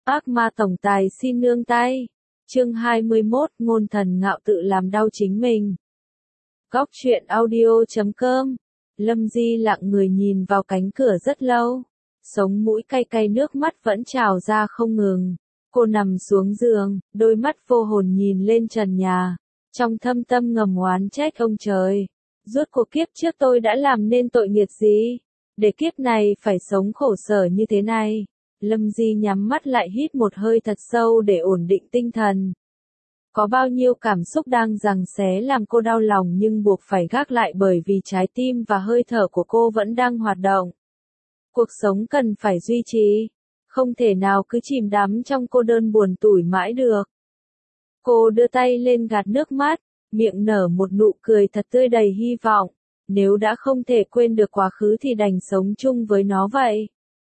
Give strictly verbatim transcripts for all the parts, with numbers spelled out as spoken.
Ác ma tổng tài xin nương tay. Chương hai mươi mốt, ngôn thần ngạo tự làm đau chính mình. Góc truyện audio chấm com. Lâm Di lặng người nhìn vào cánh cửa rất lâu. Sống mũi cay cay, nước mắt vẫn trào ra không ngừng. Cô nằm xuống giường, đôi mắt vô hồn nhìn lên trần nhà. Trong thâm tâm ngầm oán trách ông trời. Rốt cuộc kiếp trước tôi đã làm nên tội nghiệt gì? Để kiếp này phải sống khổ sở như thế này. Lâm Di nhắm mắt lại, hít một hơi thật sâu để ổn định tinh thần. Có bao nhiêu cảm xúc đang giằng xé làm cô đau lòng nhưng buộc phải gác lại bởi vì trái tim và hơi thở của cô vẫn đang hoạt động. Cuộc sống cần phải duy trì, không thể nào cứ chìm đắm trong cô đơn buồn tủi mãi được. Cô đưa tay lên gạt nước mắt, miệng nở một nụ cười thật tươi đầy hy vọng. Nếu đã không thể quên được quá khứ thì đành sống chung với nó vậy.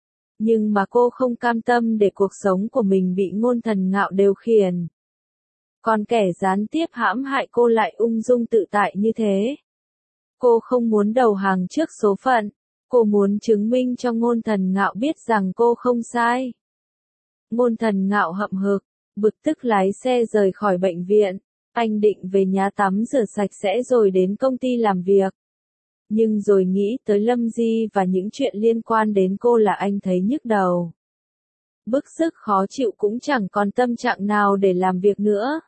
Nhưng mà cô không cam tâm để cuộc sống của mình bị ngôn thần ngạo điều khiển. Còn kẻ gián tiếp hãm hại cô lại ung dung tự tại như thế. Cô không muốn đầu hàng trước số phận. Cô muốn chứng minh cho ngôn thần ngạo biết rằng cô không sai. Ngôn thần ngạo hậm hực, bực tức lái xe rời khỏi bệnh viện. Anh định về nhà tắm rửa sạch sẽ rồi đến công ty làm việc. Nhưng rồi nghĩ tới Lâm Di và những chuyện liên quan đến cô là anh thấy nhức đầu. Bức sức khó chịu cũng chẳng còn tâm trạng nào để làm việc nữa.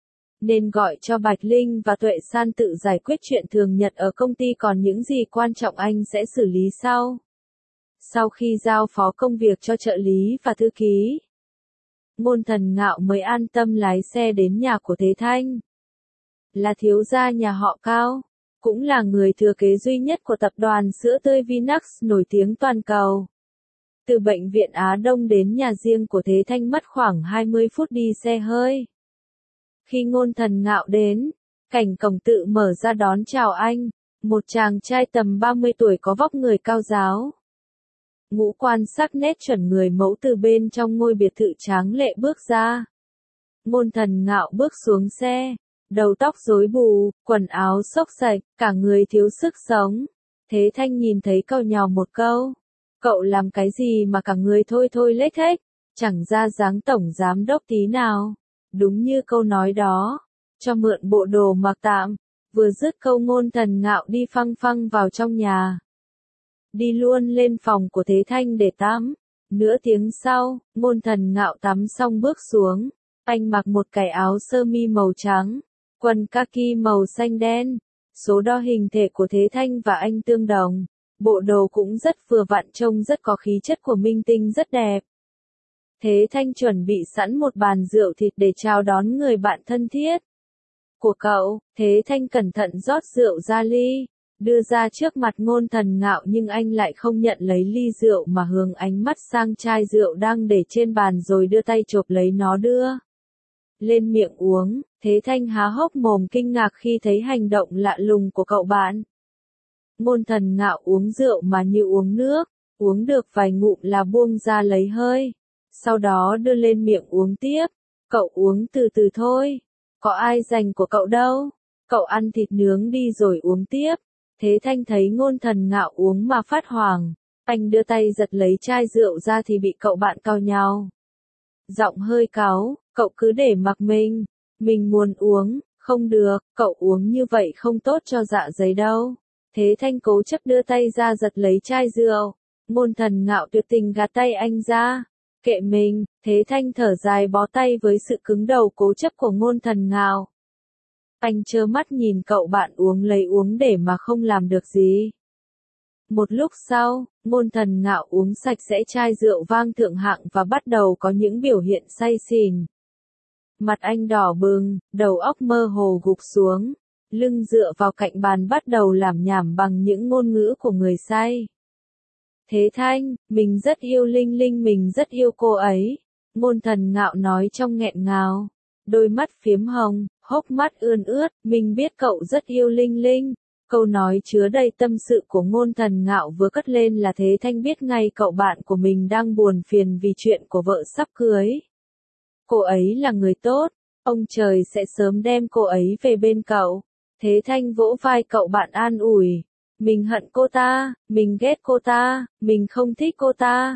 Nên gọi cho Bạch Linh và Tuệ San tự giải quyết chuyện thường nhật ở công ty, còn những gì quan trọng anh sẽ xử lý sau. Sau khi giao phó công việc cho trợ lý và thư ký, ngôn thần ngạo mới an tâm lái xe đến nhà của Thế Thanh. Là thiếu gia nhà họ Cao, cũng là người thừa kế duy nhất của tập đoàn sữa tươi Vinax nổi tiếng toàn cầu. Từ bệnh viện Á Đông đến nhà riêng của Thế Thanh mất khoảng hai mươi phút đi xe hơi. Khi ngôn thần ngạo đến, cảnh cổng tự mở ra đón chào anh, một chàng trai tầm ba mươi tuổi có vóc người cao ráo. Ngũ quan sắc nét chuẩn người mẫu từ bên trong ngôi biệt thự tráng lệ bước ra. Ngôn thần ngạo bước xuống xe, đầu tóc rối bù, quần áo xốc xệch, cả người thiếu sức sống. Thế Thanh nhìn thấy cậu nhào một câu. Cậu làm cái gì mà cả người thôi thôi lếch thếch, chẳng ra dáng tổng giám đốc tí nào. Đúng như câu nói đó, cho mượn bộ đồ mặc tạm. Vừa dứt câu ngôn thần ngạo đi phăng phăng vào trong nhà. Đi luôn lên phòng của Thế Thanh để tắm. Nửa tiếng sau, ngôn thần ngạo tắm xong bước xuống. Anh mặc một cái áo sơ mi màu trắng, quần kaki màu xanh đen. Số đo hình thể của Thế Thanh và anh tương đồng. Bộ đồ cũng rất vừa vặn, trông rất có khí chất của minh tinh, rất đẹp. Thế Thanh chuẩn bị sẵn một bàn rượu thịt để chào đón người bạn thân thiết của cậu. Thế Thanh cẩn thận rót rượu ra ly, đưa ra trước mặt ngôn thần ngạo, nhưng anh lại không nhận lấy ly rượu mà hướng ánh mắt sang chai rượu đang để trên bàn rồi đưa tay chộp lấy nó đưa lên miệng uống. Thế Thanh há hốc mồm kinh ngạc khi thấy hành động lạ lùng của cậu bạn. Ngôn thần ngạo uống rượu mà như uống nước, uống được vài ngụm là buông ra lấy hơi. Sau đó đưa lên miệng uống tiếp. Cậu uống từ từ thôi. Có ai giành của cậu đâu. Cậu ăn thịt nướng đi rồi uống tiếp. Thế Thanh thấy ngôn thần ngạo uống mà phát hoảng. Anh đưa tay giật lấy chai rượu ra thì bị cậu bạn cau nhàu. Giọng hơi cáu, cậu cứ để mặc mình. Mình muốn uống, không được, cậu uống như vậy không tốt cho dạ dày đâu. Thế Thanh cố chấp đưa tay ra giật lấy chai rượu. Ngôn thần ngạo tuyệt tình gạt tay anh ra. Kệ mình. Thế Thanh thở dài bó tay với sự cứng đầu cố chấp của ngôn thần ngạo. Anh trơ mắt nhìn cậu bạn uống lấy uống để mà không làm được gì. Một lúc sau, ngôn thần ngạo uống sạch sẽ chai rượu vang thượng hạng và bắt đầu có những biểu hiện say xỉn. Mặt anh đỏ bừng, đầu óc mơ hồ gục xuống, lưng dựa vào cạnh bàn bắt đầu lảm nhảm bằng những ngôn ngữ của người say. Thế Thanh, mình rất yêu Linh Linh, mình rất yêu cô ấy. Ngôn thần ngạo nói trong nghẹn ngào. Đôi mắt phiếm hồng, hốc mắt ươn ướt, mình biết cậu rất yêu Linh Linh. Câu nói chứa đầy tâm sự của ngôn thần ngạo vừa cất lên là Thế Thanh biết ngay cậu bạn của mình đang buồn phiền vì chuyện của vợ sắp cưới. Cô ấy là người tốt, ông trời sẽ sớm đem cô ấy về bên cậu. Thế Thanh vỗ vai cậu bạn an ủi. Mình hận cô ta, mình ghét cô ta, mình không thích cô ta.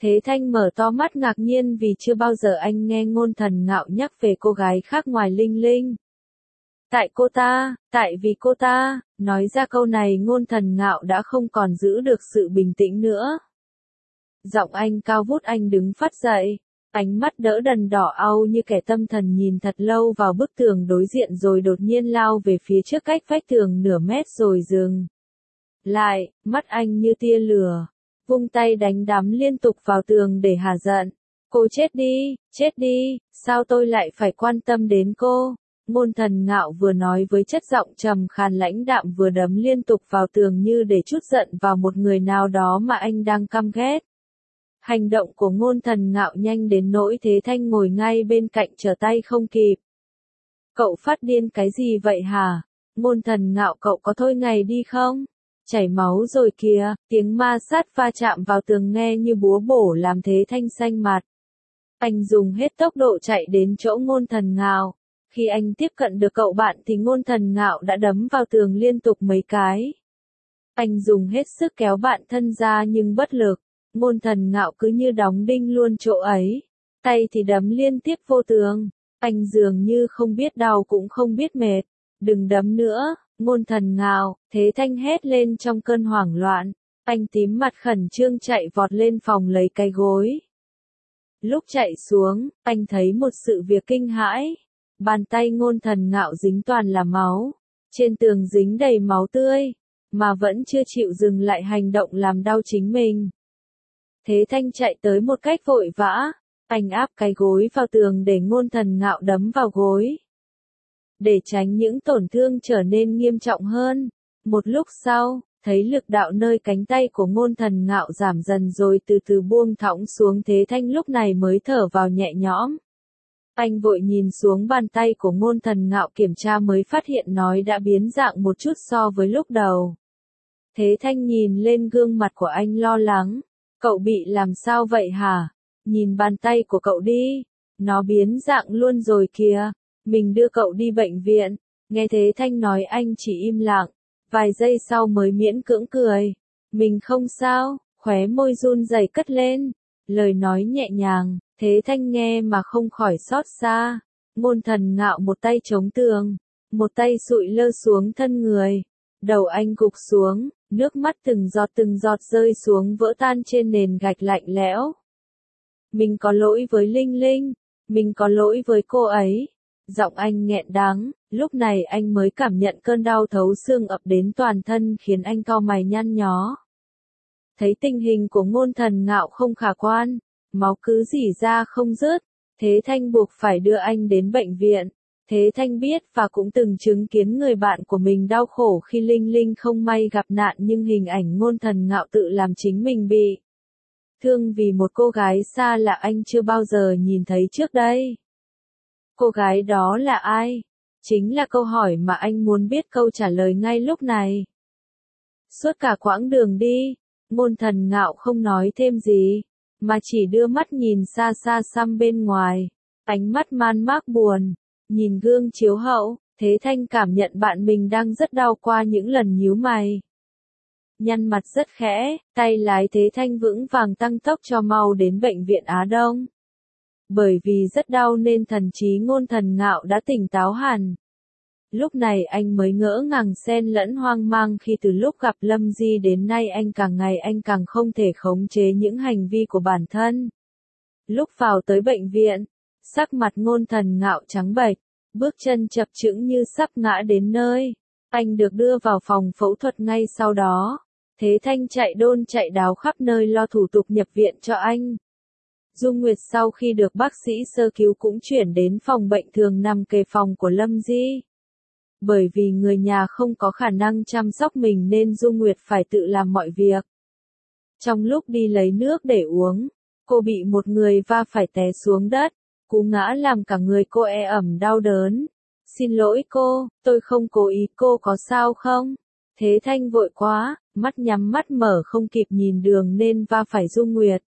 Thế Thanh mở to mắt ngạc nhiên vì chưa bao giờ anh nghe Ngôn Thần Ngạo nhắc về cô gái khác ngoài Linh Linh. Tại cô ta, tại vì cô ta, nói ra câu này Ngôn Thần Ngạo đã không còn giữ được sự bình tĩnh nữa. Giọng anh cao vút, anh đứng phắt dậy, ánh mắt đỡ đần đỏ au như kẻ tâm thần nhìn thật lâu vào bức tường đối diện rồi đột nhiên lao về phía trước cách vách tường nửa mét rồi dừng lại, mắt anh như tia lửa, vung tay đánh đấm liên tục vào tường để hả giận. Cô chết đi, chết đi, sao tôi lại phải quan tâm đến cô? Ngôn Thần Ngạo vừa nói với chất giọng trầm khàn lãnh đạm vừa đấm liên tục vào tường như để trút giận vào một người nào đó mà anh đang căm ghét. Hành động của Ngôn Thần Ngạo nhanh đến nỗi Thế Thanh ngồi ngay bên cạnh trở tay không kịp. Cậu phát điên cái gì vậy hả? Ngôn Thần Ngạo, cậu có thôi ngày đi không? Chảy máu rồi kìa, tiếng ma sát va chạm vào tường nghe như búa bổ làm Thế Thanh xanh mặt. Anh dùng hết tốc độ chạy đến chỗ Ngôn Thần Ngạo. Khi anh tiếp cận được cậu bạn thì Ngôn Thần Ngạo đã đấm vào tường liên tục mấy cái. Anh dùng hết sức kéo bạn thân ra nhưng bất lực. Ngôn Thần Ngạo cứ như đóng đinh luôn chỗ ấy. Tay thì đấm liên tiếp vô tường. Anh dường như không biết đau cũng không biết mệt. Đừng đấm nữa, Ngôn Thần Ngạo, Thế Thanh hét lên trong cơn hoảng loạn. Anh tím mặt khẩn trương chạy vọt lên phòng lấy cái gối. Lúc chạy xuống, anh thấy một sự việc kinh hãi. Bàn tay Ngôn Thần Ngạo dính toàn là máu. Trên tường dính đầy máu tươi. Mà vẫn chưa chịu dừng lại hành động làm đau chính mình. Thế Thanh chạy tới một cách vội vã. Anh áp cái gối vào tường để Ngôn Thần Ngạo đấm vào gối. Để tránh những tổn thương trở nên nghiêm trọng hơn. Một lúc sau, thấy lực đạo nơi cánh tay của Ngôn Thần Ngạo giảm dần rồi từ từ buông thõng xuống. Thế Thanh lúc này mới thở vào nhẹ nhõm. Anh vội nhìn xuống bàn tay của Ngôn Thần Ngạo kiểm tra mới phát hiện nó đã biến dạng một chút so với lúc đầu. Thế Thanh nhìn lên gương mặt của anh lo lắng. Cậu bị làm sao vậy hả? Nhìn bàn tay của cậu đi. Nó biến dạng luôn rồi kìa. Mình đưa cậu đi bệnh viện. Nghe Thế Thanh nói anh chỉ im lặng. Vài giây sau mới miễn cưỡng cười. Mình không sao, khóe môi run rẩy cất lên. Lời nói nhẹ nhàng, Thế Thanh nghe mà không khỏi xót xa. Ngôn Thần Ngạo một tay chống tường. Một tay sụi lơ xuống thân người. Đầu anh gục xuống, nước mắt từng giọt từng giọt rơi xuống vỡ tan trên nền gạch lạnh lẽo. Mình có lỗi với Linh Linh. Mình có lỗi với cô ấy. Giọng anh nghẹn đắng, lúc này anh mới cảm nhận cơn đau thấu xương ập đến toàn thân khiến anh cau mày nhăn nhó. Thấy tình hình của Ngôn Thần Ngạo không khả quan, máu cứ rỉ ra không dứt, Thế Thanh buộc phải đưa anh đến bệnh viện. Thế Thanh biết và cũng từng chứng kiến người bạn của mình đau khổ khi Linh Linh không may gặp nạn nhưng hình ảnh Ngôn Thần Ngạo tự làm chính mình bị thương vì một cô gái xa lạ anh chưa bao giờ nhìn thấy trước đây. Cô gái đó là ai? Chính là câu hỏi mà anh muốn biết câu trả lời ngay lúc này. Suốt cả quãng đường đi, Ngôn Thần Ngạo không nói thêm gì, mà chỉ đưa mắt nhìn xa xa xăm bên ngoài, ánh mắt man mác buồn, nhìn gương chiếu hậu, Thế Thanh cảm nhận bạn mình đang rất đau qua những lần nhíu mày. Nhăn mặt rất khẽ, tay lái Thế Thanh vững vàng tăng tốc cho mau đến bệnh viện Á Đông. Bởi vì rất đau nên thần trí Ngôn Thần Ngạo đã tỉnh táo hẳn. Lúc này anh mới ngỡ ngàng xen lẫn hoang mang khi từ lúc gặp Lâm Di đến nay anh càng ngày anh càng không thể khống chế những hành vi của bản thân. Lúc vào tới bệnh viện, sắc mặt Ngôn Thần Ngạo trắng bệch, bước chân chập chững như sắp ngã đến nơi. Anh được đưa vào phòng phẫu thuật ngay sau đó. Thế Thanh chạy đôn chạy đáo khắp nơi lo thủ tục nhập viện cho anh. Dung Nguyệt sau khi được bác sĩ sơ cứu cũng chuyển đến phòng bệnh thường nằm kề phòng của Lâm Di. Bởi vì người nhà không có khả năng chăm sóc mình nên Dung Nguyệt phải tự làm mọi việc. Trong lúc đi lấy nước để uống, cô bị một người va phải té xuống đất, cú ngã làm cả người cô ê ẩm đau đớn. Xin lỗi cô, tôi không cố ý, cô có sao không? Thế Thanh vội quá, mắt nhắm mắt mở không kịp nhìn đường nên va phải Dung Nguyệt.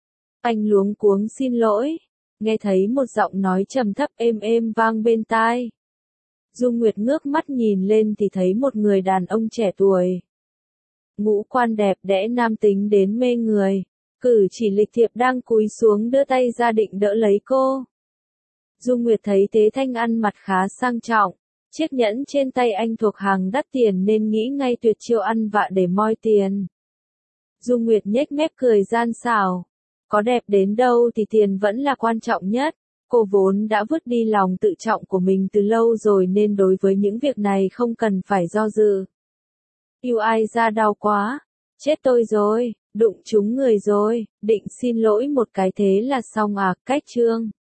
Anh luống cuống xin lỗi, nghe thấy một giọng nói trầm thấp êm êm vang bên tai. Dung Nguyệt ngước mắt nhìn lên thì thấy một người đàn ông trẻ tuổi. Ngũ quan đẹp đẽ nam tính đến mê người, Cử chỉ lịch thiệp đang cúi xuống đưa tay ra định đỡ lấy cô. Dung Nguyệt thấy Tế Thanh ăn mặc khá sang trọng. Chiếc nhẫn trên tay anh thuộc hàng đắt tiền nên nghĩ ngay tuyệt chiêu ăn vạ để moi tiền. Dung Nguyệt nhếch mép cười gian xảo. Có đẹp đến đâu thì tiền vẫn là quan trọng nhất. Cô vốn đã vứt đi lòng tự trọng của mình từ lâu rồi nên đối với những việc này không cần phải do dự. Yêu ai ra đau quá. Chết tôi rồi, đụng trúng người rồi, định xin lỗi một cái thế là xong à, cách chương.